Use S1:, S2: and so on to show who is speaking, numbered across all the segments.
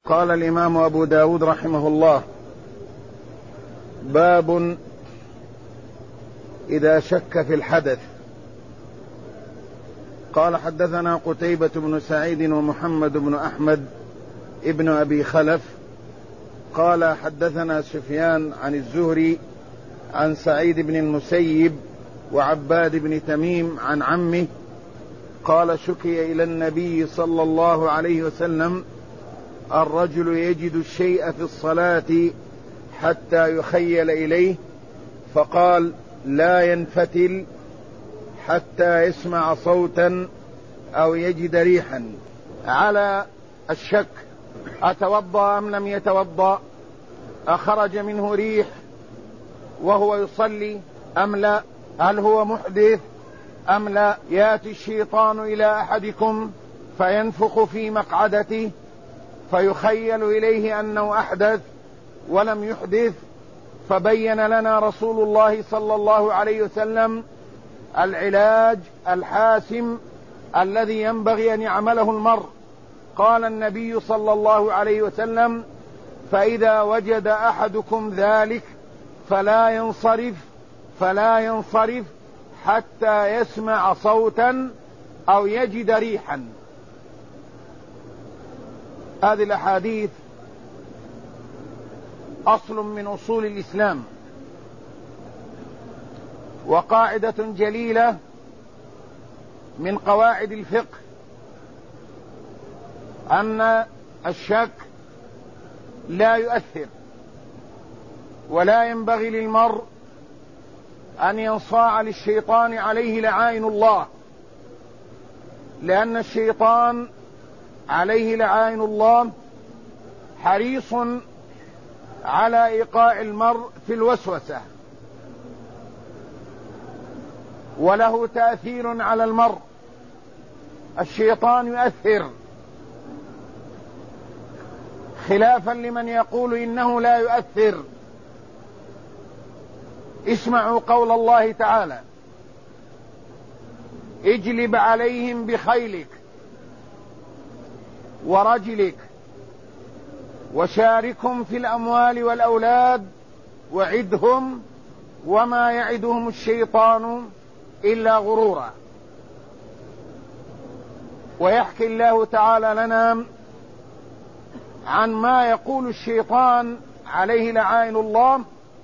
S1: قال الإمام أبو داود رحمه الله: باب إذا شك في الحدث. قال: حدثنا قتيبة بن سعيد ومحمد بن أحمد ابن أبي خلف قال: حدثنا سفيان عن الزهري عن سعيد بن المسيب وعباد بن تميم عن عمه قال: شكي إلى النبي صلى الله عليه وسلم الرجل يجد الشيء في الصلاة حتى يخيل إليه، فقال: لا ينفتل حتى يسمع صوتا أو يجد ريحا. على الشك: أتوضأ أم لم يتوضأ؟ أخرج منه ريح وهو يصلي أم لا؟ هل هو محدث أم لا؟ يأتي الشيطان إلى أحدكم فينفخ في مقعدته فيخيل إليه أنه أحدث ولم يحدث، فبين لنا رسول الله صلى الله عليه وسلم العلاج الحاسم الذي ينبغي أن يعمله المرء. قال النبي صلى الله عليه وسلم: فإذا وجد أحدكم ذلك فلا ينصرف حتى يسمع صوتا أو يجد ريحا. هذه الأحاديث أصل من أصول الإسلام، وقاعدة جليلة من قواعد الفقه، أن الشك لا يؤثر، ولا ينبغي للمرء أن ينصاع للشيطان عليه لعائن الله، لأن الشيطان عليه لعائن الله حريص على إيقاع المرء في الوسوسة، وله تأثير على المرء. الشيطان يؤثر، خلافا لمن يقول إنه لا يؤثر. اسمعوا قول الله تعالى: اجلب عليهم بخيلك ورجلك وشاركهم في الأموال والأولاد وعدهم وما يعدهم الشيطان إلا غرورا. ويحكي الله تعالى لنا عن ما يقول الشيطان عليه لعائن الله: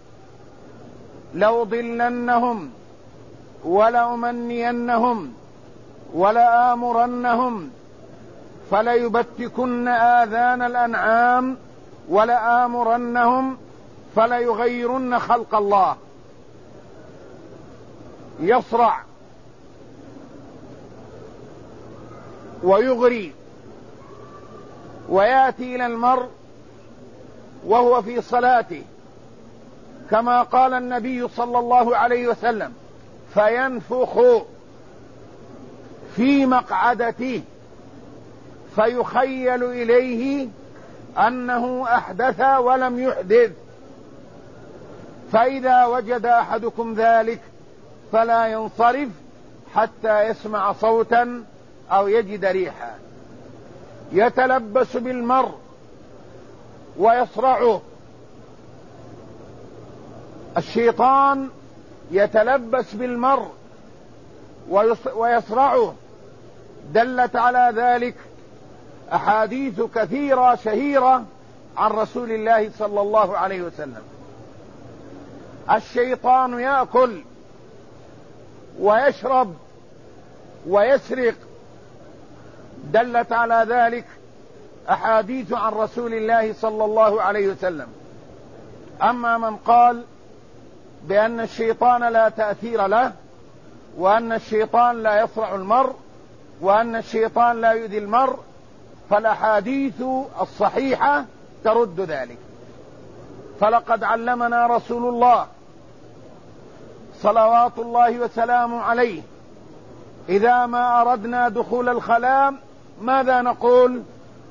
S1: لأضلنهم ولأمنينهم ولآمرنهم فليبتكن آذان الأنعام ولآمرنهم فليغيرن خلق الله. يصرع ويغري ويأتي إلى المرء وهو في صلاته، كما قال النبي صلى الله عليه وسلم: فينفخ في مقعدته فيخيل إليه أنه أحدث ولم يحدث، فإذا وجد أحدكم ذلك فلا ينصرف حتى يسمع صوتا أو يجد ريحا. يتلبس بالمرء ويصرعه، الشيطان يتلبس بالمرء ويصرعه. دلت على ذلك أحاديث كثيرة شهيرة عن رسول الله صلى الله عليه وسلم. الشيطان يأكل ويشرب ويسرق، دلت على ذلك أحاديث عن رسول الله صلى الله عليه وسلم. أما من قال بأن الشيطان لا تأثير له، وأن الشيطان لا يصرع المرء، وأن الشيطان لا يؤذي المرء، فالأحاديث الصحيحة ترد ذلك. فلقد علمنا رسول الله صلوات الله وسلامه عليه إذا ما أردنا دخول الخلاء ماذا نقول؟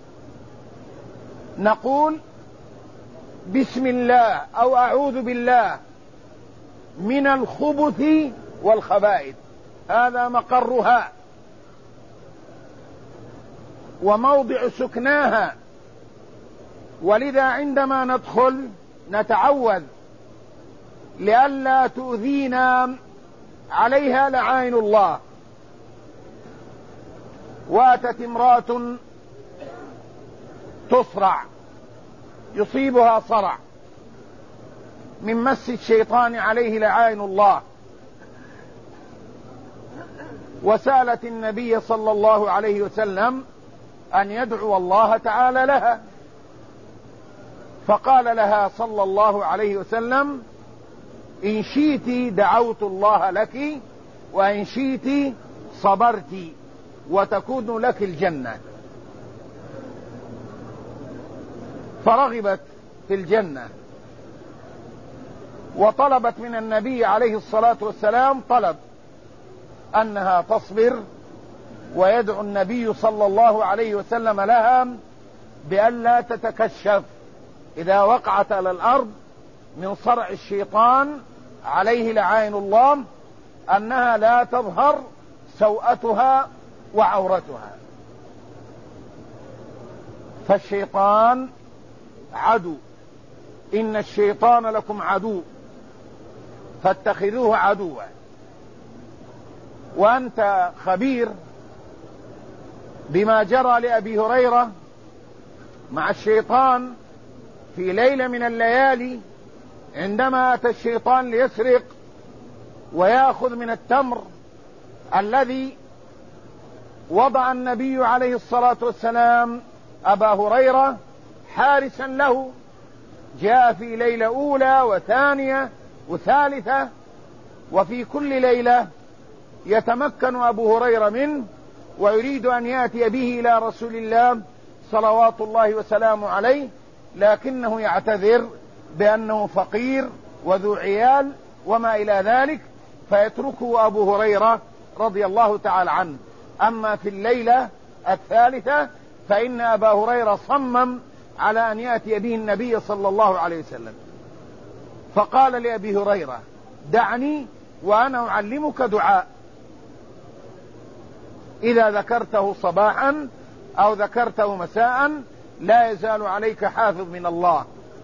S1: نقول: بسم الله أو أعوذ بالله من الخبث والخبائث. هذا مقرها وموضع سكناها، ولذا عندما ندخل نتعوذ لئلا تؤذينا عليها لعائن الله. واتت امرأة تصرع، يصيبها صرع من مس الشيطان عليه لعائن الله، وسألت النبي صلى الله عليه وسلم أن يدعو الله تعالى لها، فقال لها صلى الله عليه وسلم: إن شئت دعوت الله لك، وإن شئت صبرت وتكون لك الجنة. فرغبت في الجنة وطلبت من النبي عليه الصلاة والسلام طلب أنها تصبر، ويدعو النبي صلى الله عليه وسلم لها بأن لا تتكشف إذا وقعت على الأرض من صرع الشيطان عليه لعائن الله، أنها لا تظهر سوءتها وعورتها، فالشيطان عدو، إن الشيطان لكم عدو فاتخذوه عدوا. وأنت خبير بما جرى لأبي هريرة مع الشيطان في ليلة من الليالي، عندما أتى الشيطان ليسرق ويأخذ من التمر الذي وضع النبي عليه الصلاة والسلام أبا هريرة حارسا له. جاء في ليلة أولى وثانية وثالثة، وفي كل ليلة يتمكن أبو هريرة منه ويريد أن يأتي به إلى رسول الله صلوات الله وسلامه عليه، لكنه يعتذر بأنه فقير وذو عيال وما إلى ذلك، فيتركه أبو هريرة رضي الله تعالى عنه. أما في الليلة الثالثة فإن أبا هريرة صمم على أن يأتي به النبي صلى الله عليه وسلم، فقال لأبي هريرة: دعني وأنا أعلمك دعاء إذا ذكرته صباحا أو ذكرته مساء لا يزال عليك حافظ من الله.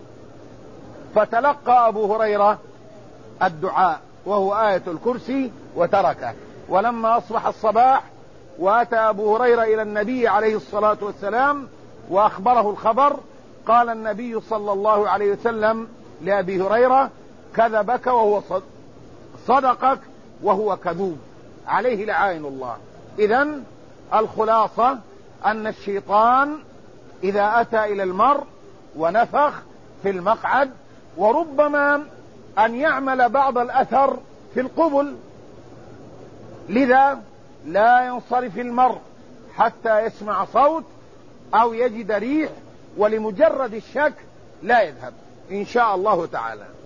S1: فتلقى أبو هريرة الدعاء وهو آية الكرسي وتركه. ولما أصبح الصباح وأتى أبو هريرة إلى النبي عليه الصلاة والسلام وأخبره الخبر، قال النبي صلى الله عليه وسلم لأبي هريرة: كذبك وهو صدقك وهو كذوب عليه لعائن الله. إذن الخلاصة أن الشيطان إذا أتى إلى المرء ونفخ في المقعد، وربما أن يعمل بعض الأثر في القبل، لذا لا ينصرف المرء حتى يسمع صوت أو يجد ريح، ولمجرد الشك لا يذهب إن شاء الله تعالى.